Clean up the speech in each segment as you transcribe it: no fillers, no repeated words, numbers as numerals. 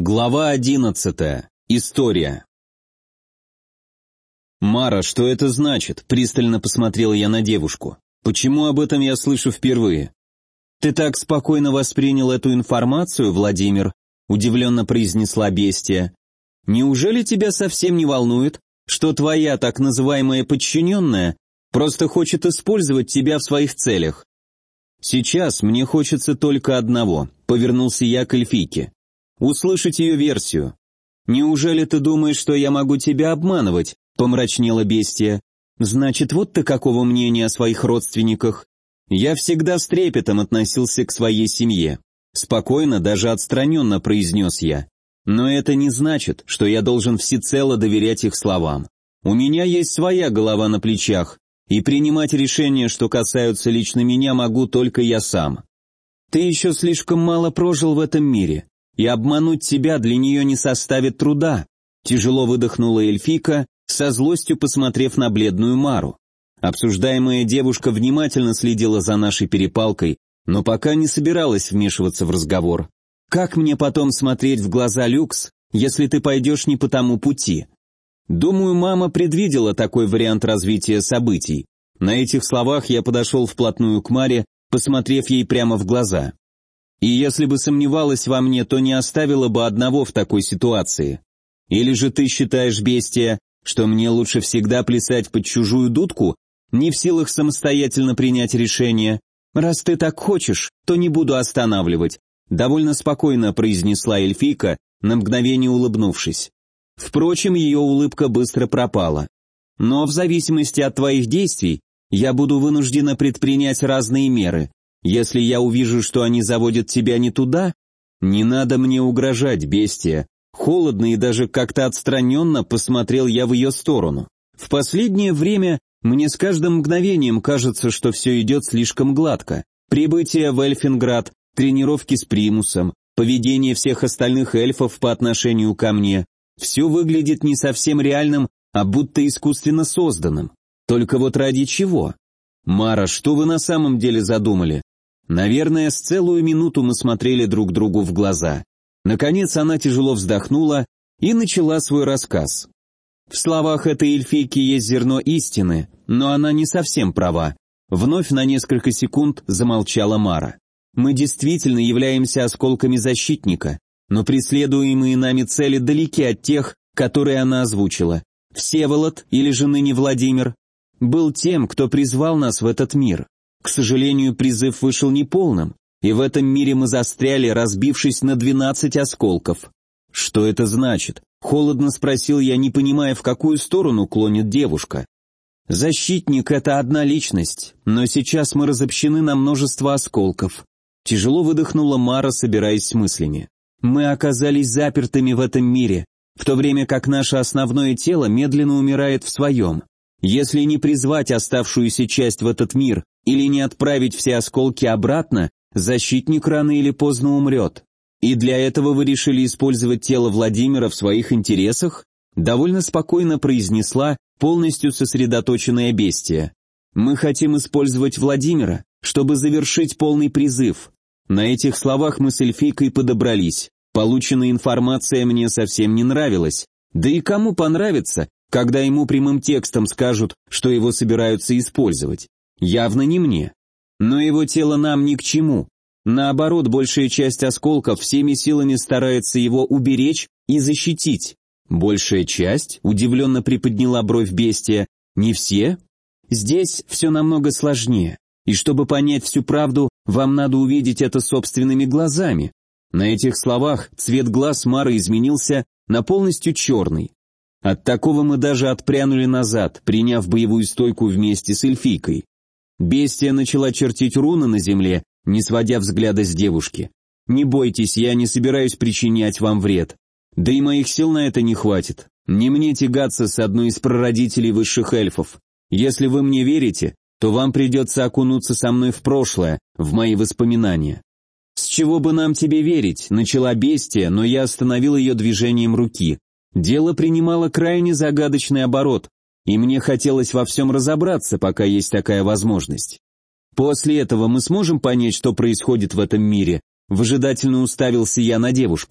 Глава 11. История. «Мара, что это значит?» – пристально посмотрел я на девушку. «Почему об этом я слышу впервые?» «Ты так спокойно воспринял эту информацию, Владимир?» – удивленно произнесла бестия. «Неужели тебя совсем не волнует, что твоя так называемая подчиненная просто хочет использовать тебя в своих целях?» «Сейчас мне хочется только одного», – повернулся я к эльфийке. «Услышать ее версию». «Неужели ты думаешь, что я могу тебя обманывать?» — помрачнела бестия. «Значит, вот ты какого мнения о своих родственниках?» «Я всегда с трепетом относился к своей семье», — спокойно, даже отстраненно произнес я. «Но это не значит, что я должен всецело доверять их словам. У меня есть своя голова на плечах, и принимать решения, что касаются лично меня, могу только я сам. Ты еще слишком мало прожил в этом мире, и обмануть тебя для нее не составит труда», тяжело выдохнула эльфийка, со злостью посмотрев на бледную Мару. Обсуждаемая девушка внимательно следила за нашей перепалкой, но пока не собиралась вмешиваться в разговор. «Как мне потом смотреть в глаза, Люкс, если ты пойдешь не по тому пути?» Думаю, мама предвидела такой вариант развития событий. На этих словах я подошел вплотную к Маре, посмотрев ей прямо в глаза. «И если бы сомневалась во мне, то не оставила бы одного в такой ситуации. Или же ты считаешь, бестия, что мне лучше всегда плясать под чужую дудку, не в силах самостоятельно принять решение? Раз ты так хочешь, то не буду останавливать», довольно спокойно произнесла эльфийка, на мгновение улыбнувшись. Впрочем, ее улыбка быстро пропала. «Но в зависимости от твоих действий я буду вынуждена предпринять разные меры. Если я увижу, что они заводят тебя не туда, не надо мне угрожать, бестия». Холодно и даже как-то отстраненно посмотрел я в ее сторону. В последнее время мне с каждым мгновением кажется, что все идет слишком гладко. Прибытие в Эльфинград, тренировки с Примусом, поведение всех остальных эльфов по отношению ко мне. Все выглядит не совсем реальным, а будто искусственно созданным. Только вот ради чего? «Мара, что вы на самом деле задумали?» Наверное, с целую минуту мы смотрели друг другу в глаза. Наконец она тяжело вздохнула и начала свой рассказ. В словах этой эльфийки есть зерно истины, но она не совсем права. Вновь на несколько секунд замолчала Мара. «Мы действительно являемся осколками защитника, но преследуемые нами цели далеки от тех, которые она озвучила. Всеволод, или же ныне Владимир, был тем, кто призвал нас в этот мир. К сожалению, призыв вышел неполным, и в этом мире мы застряли, разбившись на 12 осколков». «Что это значит?» — холодно спросил я, не понимая, в какую сторону клонит девушка. «Защитник — это одна личность, но сейчас мы разобщены на множество осколков». Тяжело выдохнула Мара, собираясь с мыслями. «Мы оказались запертыми в этом мире, в то время как наше основное тело медленно умирает в своем. Если не призвать оставшуюся часть в этот мир или не отправить все осколки обратно, защитник рано или поздно умрет. И для этого вы решили использовать тело Владимира в своих интересах?» Довольно спокойно произнесла полностью сосредоточенная бестия. «Мы хотим использовать Владимира, чтобы завершить полный призыв». На этих словах мы с эльфийкой подобрались. Полученная информация мне совсем не нравилась. Да и кому понравится, когда ему прямым текстом скажут, что его собираются использовать? Явно не мне. Но его тело нам ни к чему. Наоборот, большая часть осколков всеми силами старается его уберечь и защитить. «Большая часть?» – удивленно приподняла бровь бестия. «Не все?» «Здесь все намного сложнее. И чтобы понять всю правду, вам надо увидеть это собственными глазами». На этих словах цвет глаз Мары изменился на полностью черный. От такого мы даже отпрянули назад, приняв боевую стойку вместе с эльфийкой. Бестия начала чертить руны на земле, не сводя взгляда с девушки. «Не бойтесь, я не собираюсь причинять вам вред. Да и моих сил на это не хватит. Не мне тягаться с одной из прародителей высших эльфов. Если вы мне верите, то вам придется окунуться со мной в прошлое, в мои воспоминания». «С чего бы нам тебе верить?» — начала бестия, но я остановил ее движением руки. Дело принимало крайне загадочный оборот, и мне хотелось во всем разобраться, пока есть такая возможность. После этого мы сможем понять, что происходит в этом мире. Выжидательно уставился я на девушку.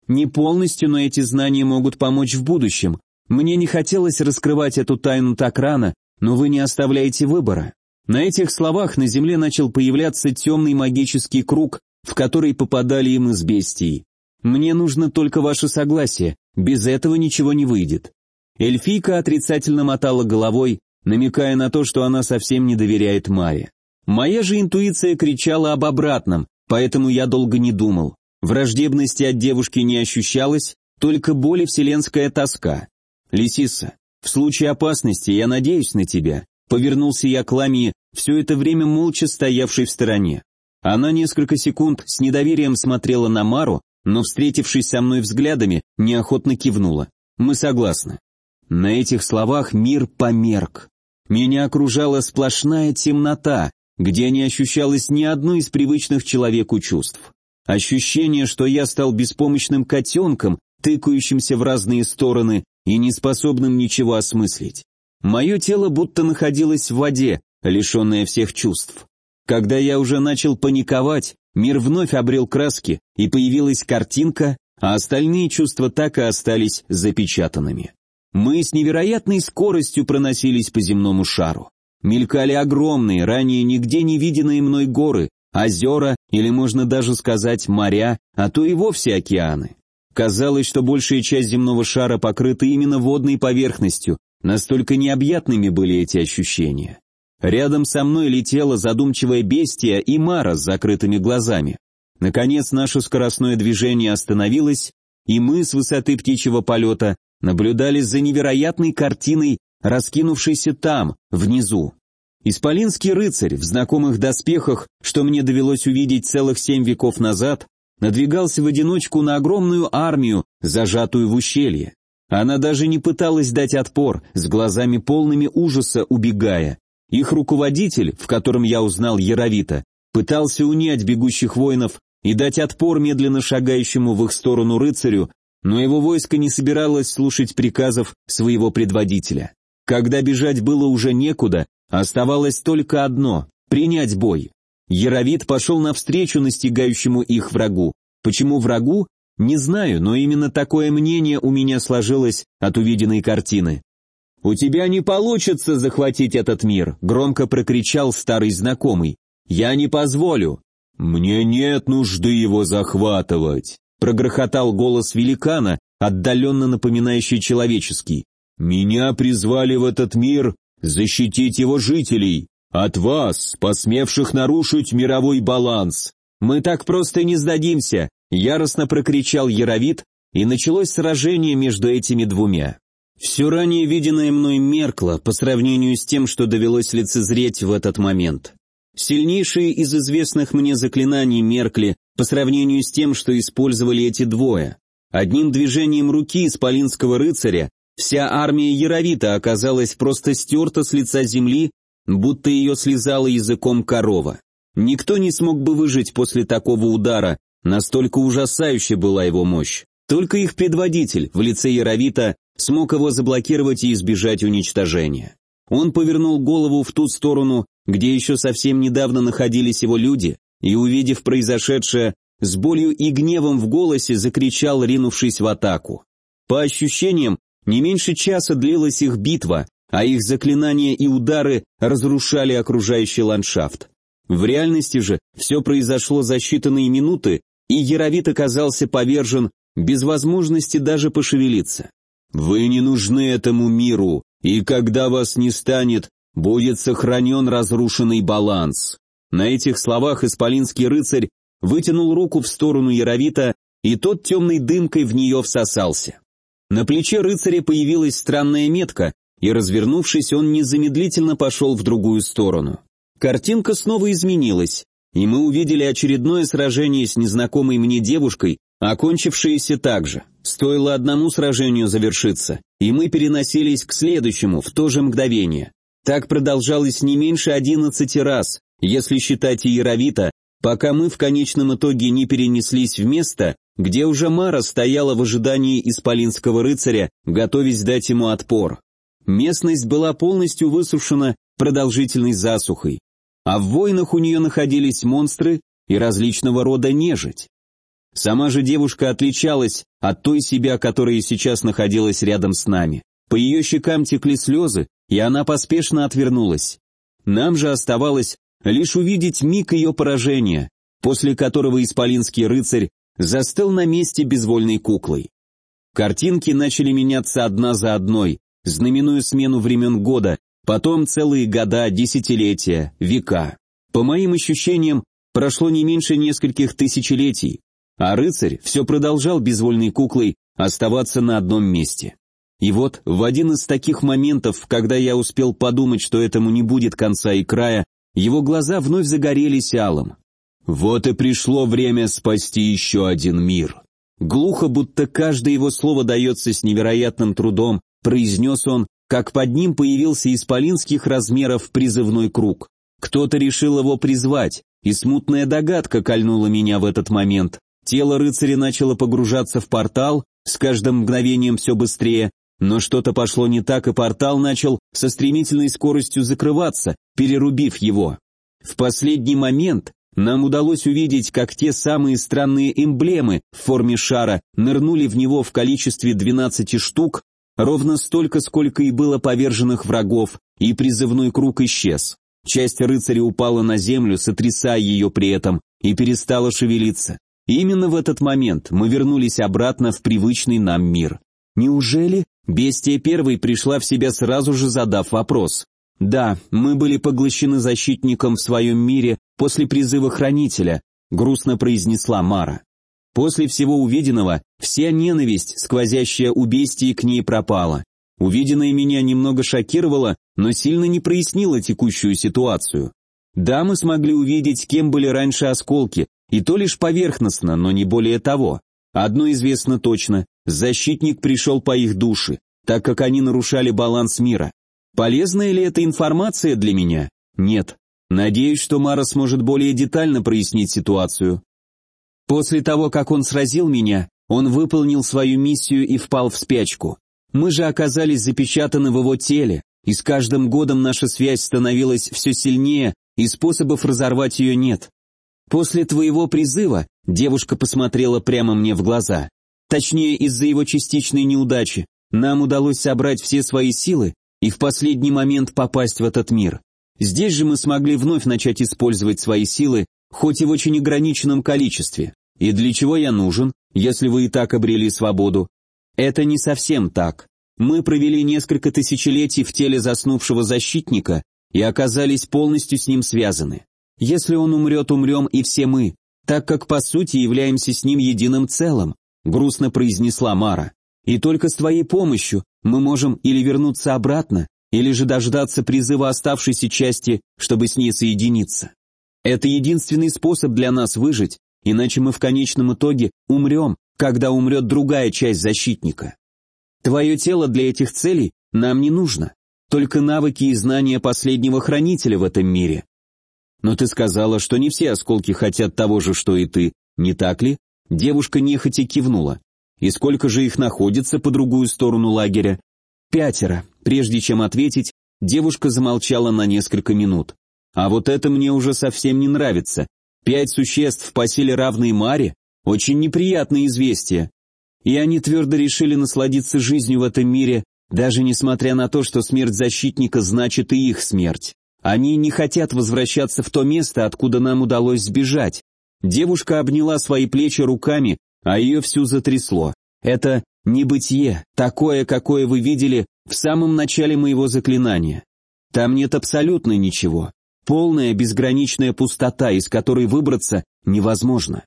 Не полностью, но эти знания могут помочь в будущем. Мне не хотелось раскрывать эту тайну так рано, но вы не оставляете выбора». На этих словах на земле начал появляться темный магический круг, в который попадали им из бестии. «Мне нужно только ваше согласие, без этого ничего не выйдет». Эльфийка отрицательно мотала головой, намекая на то, что она совсем не доверяет Маре. Моя же интуиция кричала об обратном, поэтому я долго не думал. Враждебности от девушки не ощущалось, только боль и вселенская тоска. «Лисиса, в случае опасности я надеюсь на тебя», — повернулся я к Ламии, все это время молча стоявшей в стороне. Она несколько секунд с недоверием смотрела на Мару, но, встретившись со мной взглядами, неохотно кивнула. «Мы согласны». На этих словах мир померк. Меня окружала сплошная темнота, где не ощущалось ни одной из привычных человеку чувств. Ощущение, что я стал беспомощным котенком, тыкающимся в разные стороны и неспособным ничего осмыслить. Мое тело будто находилось в воде, лишенное всех чувств. Когда я уже начал паниковать, мир вновь обрел краски, и появилась картинка, а остальные чувства так и остались запечатанными. Мы с невероятной скоростью проносились по земному шару. Мелькали огромные, ранее нигде не виденные мной горы, озера или, можно даже сказать, моря, а то и вовсе океаны. Казалось, что большая часть земного шара покрыта именно водной поверхностью, настолько необъятными были эти ощущения. Рядом со мной летела задумчивая бестия и Мара с закрытыми глазами. Наконец наше скоростное движение остановилось, и мы с высоты птичьего полета наблюдали за невероятной картиной, раскинувшейся там, внизу. Исполинский рыцарь в знакомых доспехах, что мне довелось увидеть целых 7 веков назад, надвигался в одиночку на огромную армию, зажатую в ущелье. Она даже не пыталась дать отпор, с глазами полными ужаса убегая. Их руководитель, в котором я узнал Яровита, пытался унять бегущих воинов и дать отпор медленно шагающему в их сторону рыцарю, но его войско не собиралось слушать приказов своего предводителя. Когда бежать было уже некуда, оставалось только одно – принять бой. Яровит пошел навстречу настигающему их врагу. Почему врагу? Не знаю, но именно такое мнение у меня сложилось от увиденной картины. «У тебя не получится захватить этот мир», — громко прокричал старый знакомый. «Я не позволю». «Мне нет нужды его захватывать», — прогрохотал голос великана, отдаленно напоминающий человеческий. «Меня призвали в этот мир защитить его жителей, от вас, посмевших нарушить мировой баланс». «Мы так просто не сдадимся», — яростно прокричал Яровит, и началось сражение между этими двумя. Все ранее виденное мной меркло по сравнению с тем, что довелось лицезреть в этот момент. Сильнейшие из известных мне заклинаний меркли по сравнению с тем, что использовали эти двое. Одним движением руки исполинского рыцаря вся армия Яровита оказалась просто стерта с лица земли, будто ее слезала языком корова. Никто не смог бы выжить после такого удара, настолько ужасающей была его мощь. Только их предводитель в лице Яровита смог его заблокировать и избежать уничтожения. Он повернул голову в ту сторону, где еще совсем недавно находились его люди, и, увидев произошедшее, с болью и гневом в голосе закричал, ринувшись в атаку. По ощущениям, не меньше часа длилась их битва, а их заклинания и удары разрушали окружающий ландшафт. В реальности же все произошло за считанные минуты, и Яровит оказался повержен без возможности даже пошевелиться. «Вы не нужны этому миру, и когда вас не станет, будет сохранен разрушенный баланс». На этих словах исполинский рыцарь вытянул руку в сторону Яровита, и тот темной дымкой в нее всосался. На плече рыцаря появилась странная метка, и, развернувшись, он незамедлительно пошел в другую сторону. Картинка снова изменилась, и мы увидели очередное сражение с незнакомой мне девушкой, окончившееся так же. Стоило одному сражению завершиться, и мы переносились к следующему в то же мгновение. Так продолжалось не меньше 11 раз, если считать и Яровита, пока мы в конечном итоге не перенеслись в место, где уже Мара стояла в ожидании исполинского рыцаря, готовясь дать ему отпор. Местность была полностью высушена продолжительной засухой, а в войнах у нее находились монстры и различного рода нежить. Сама же девушка отличалась от той себя, которая сейчас находилась рядом с нами. По ее щекам текли слезы, и она поспешно отвернулась. Нам же оставалось лишь увидеть миг ее поражения, после которого исполинский рыцарь застыл на месте безвольной куклой. Картинки начали меняться одна за одной, знаменуя смену времен года, потом целые года, десятилетия, века. По моим ощущениям, прошло не меньше нескольких тысячелетий, а рыцарь все продолжал безвольной куклой оставаться на одном месте. И вот, в один из таких моментов, когда я успел подумать, что этому не будет конца и края, его глаза вновь загорелись алым. «Вот и пришло время спасти еще один мир». Глухо, будто каждое его слово дается с невероятным трудом, произнес он, как под ним появился исполинских размеров призывной круг. Кто-то решил его призвать, и смутная догадка кольнула меня в этот момент. Тело рыцаря начало погружаться в портал, с каждым мгновением все быстрее, но что-то пошло не так, и портал начал со стремительной скоростью закрываться, перерубив его. В последний момент нам удалось увидеть, как те самые странные эмблемы в форме шара нырнули в него в количестве 12 штук, ровно столько, сколько и было поверженных врагов, и призывной круг исчез. Часть рыцаря упала на землю, сотрясая ее при этом, и перестала шевелиться. И именно в этот момент мы вернулись обратно в привычный нам мир. Неужели? Бестия первой пришла в себя, сразу же задав вопрос. Да, мы были поглощены защитником в своем мире после призыва хранителя, грустно произнесла Мара. После всего увиденного, вся ненависть, сквозящая у бестии, к ней пропала. Увиденное меня немного шокировало, но сильно не прояснило текущую ситуацию. Да, мы смогли увидеть, кем были раньше осколки, и то лишь поверхностно, но не более того. Одно известно точно, защитник пришел по их душе, так как они нарушали баланс мира. Полезная ли эта информация для меня? Нет. Надеюсь, что Мара сможет более детально прояснить ситуацию. После того, как он сразил меня, он выполнил свою миссию и впал в спячку. Мы же оказались запечатаны в его теле, и с каждым годом наша связь становилась все сильнее, и способов разорвать ее нет. После твоего призыва девушка посмотрела прямо мне в глаза. Точнее, из-за его частичной неудачи нам удалось собрать все свои силы и в последний момент попасть в этот мир. Здесь же мы смогли вновь начать использовать свои силы, хоть и в очень ограниченном количестве. И для чего я нужен, если вы и так обрели свободу? Это не совсем так. Мы провели несколько тысячелетий в теле заснувшего защитника и оказались полностью с ним связаны. Если он умрет, умрем и все мы, так как по сути являемся с ним единым целым, грустно произнесла Мара. И только с твоей помощью мы можем или вернуться обратно, или же дождаться призыва оставшейся части, чтобы с ней соединиться. Это единственный способ для нас выжить, иначе мы в конечном итоге умрем, когда умрет другая часть защитника. Твое тело для этих целей нам не нужно, только навыки и знания последнего хранителя в этом мире. Но ты сказала, что не все осколки хотят того же, что и ты, не так ли? Девушка нехотя кивнула. И сколько же их находится по другую сторону лагеря? 5. Прежде чем ответить, девушка замолчала на несколько минут. А вот это мне уже совсем не нравится. 5 существ по силе равной Маре? Очень неприятное известие. И они твердо решили насладиться жизнью в этом мире, даже несмотря на то, что смерть защитника значит и их смерть. Они не хотят возвращаться в то место, откуда нам удалось сбежать. Девушка обняла свои плечи руками, а ее всю затрясло. Это небытие, такое, какое вы видели в самом начале моего заклинания. Там нет абсолютно ничего. Полная безграничная пустота, из которой выбраться невозможно.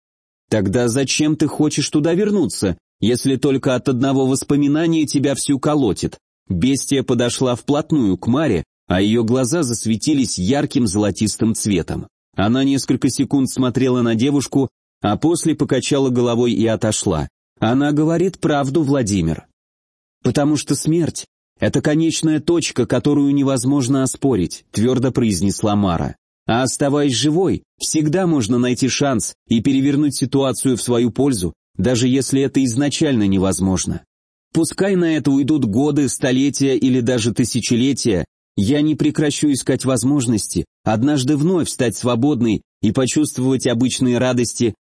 Тогда зачем ты хочешь туда вернуться, если только от одного воспоминания тебя всю колотит? Бестия подошла вплотную к Маре, а ее глаза засветились ярким золотистым цветом. Она несколько секунд смотрела на девушку, а после покачала головой и отошла. Она говорит правду, Владимир. Потому что смерть — это конечная точка, которую невозможно оспорить, твердо произнесла Мара. А оставаясь живой, всегда можно найти шанс и перевернуть ситуацию в свою пользу, даже если это изначально невозможно. Пускай на это уйдут годы, столетия или даже тысячелетия, я не прекращу искать возможности однажды вновь стать свободной и почувствовать обычные радости,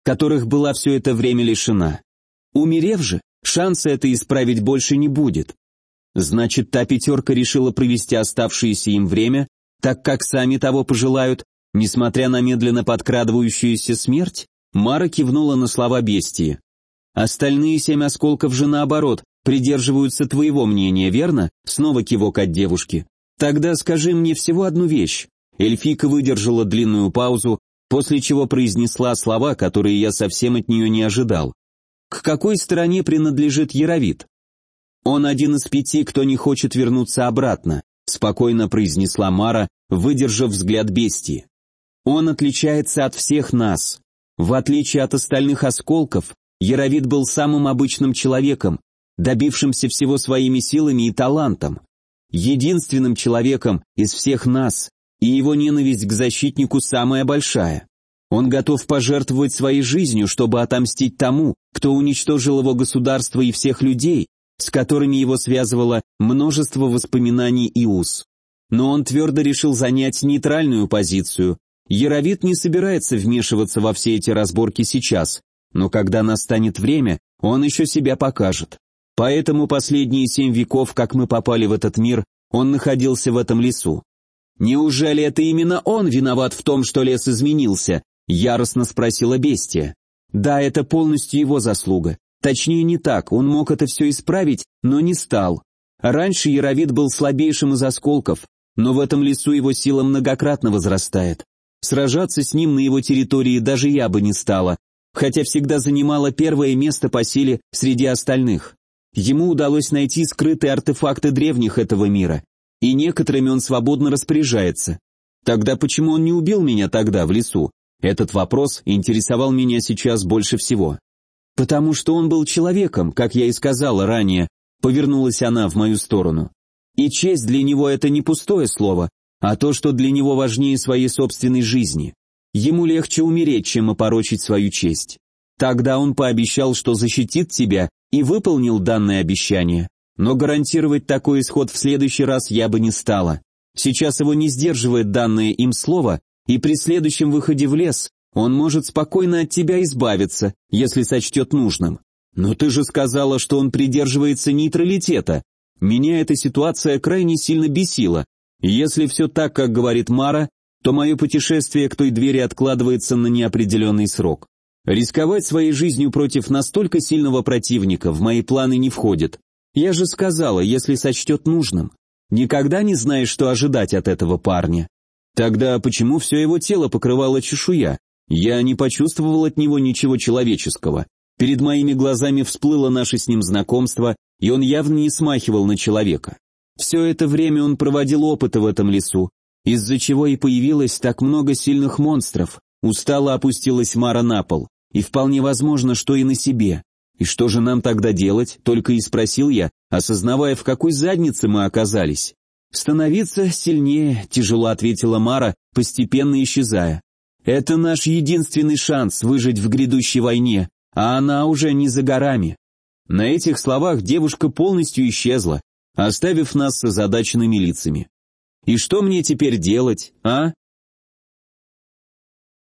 которых была все это время лишена. Умерев же, шанса это исправить больше не будет. Значит, та пятерка решила провести оставшееся им время, так как сами того пожелают, несмотря на медленно подкрадывающуюся смерть? Мара кивнула на слова бестии. Остальные 7 осколков же наоборот, придерживаются твоего мнения, верно? Снова кивок от девушки. Тогда скажи мне всего одну вещь. Эльфийка выдержала длинную паузу, после чего произнесла слова, которые я совсем от нее не ожидал. К какой стороне принадлежит Яровит? Он один из 5, кто не хочет вернуться обратно, спокойно произнесла Мара, выдержав взгляд бестии. Он отличается от всех нас. В отличие от остальных осколков, Яровит был самым обычным человеком, добившимся всего своими силами и талантом. Единственным человеком из всех нас, и его ненависть к защитнику самая большая. Он готов пожертвовать своей жизнью, чтобы отомстить тому, кто уничтожил его государство и всех людей, с которыми его связывало множество воспоминаний и уз. Но он твердо решил занять нейтральную позицию. Яровит не собирается вмешиваться во все эти разборки сейчас, но когда настанет время, он еще себя покажет. Поэтому последние 7 веков, как мы попали в этот мир, он находился в этом лесу. «Неужели это именно он виноват в том, что лес изменился?» — яростно спросила бестия. «Да, это полностью его заслуга. Точнее, не так, он мог это все исправить, но не стал. Раньше Яровит был слабейшим из осколков, но в этом лесу его сила многократно возрастает. Сражаться с ним на его территории даже я бы не стала, хотя всегда занимала первое место по силе среди остальных. Ему удалось найти скрытые артефакты древних этого мира, и некоторыми он свободно распоряжается. Тогда почему он не убил меня тогда в лесу? Этот вопрос интересовал меня сейчас больше всего. Потому что он был человеком, как я и сказала ранее, повернулась она в мою сторону. И честь для него это не пустое слово, а то, что для него важнее своей собственной жизни. Ему легче умереть, чем опорочить свою честь. Тогда он пообещал, что защитит тебя, и выполнил данное обещание. Но гарантировать такой исход в следующий раз я бы не стала. Сейчас его не сдерживает данное им слово, и при следующем выходе в лес он может спокойно от тебя избавиться, если сочтет нужным. Но ты же сказала, что он придерживается нейтралитета. Меня эта ситуация крайне сильно бесила. И если все так, как говорит Мара, то мое путешествие к той двери откладывается на неопределенный срок. Рисковать своей жизнью против настолько сильного противника в мои планы не входит. Я же сказала, если сочтет нужным. Никогда не знаешь, что ожидать от этого парня. Тогда почему все его тело покрывало чешуя? Я не почувствовал от него ничего человеческого. Перед моими глазами всплыло наше с ним знакомство, и он явно не смахивал на человека. Все это время он проводил опыты в этом лесу, из-за чего и появилось так много сильных монстров. Устало опустилась Мара на пол, и вполне возможно, что и на себе. И что же нам тогда делать, только и спросил я, осознавая, в какой заднице мы оказались. «Становиться сильнее», — тяжело ответила Мара, постепенно исчезая. «Это наш единственный шанс выжить в грядущей войне, а она уже не за горами». На этих словах девушка полностью исчезла, оставив нас с озадаченными лицами. «И что мне теперь делать, а?»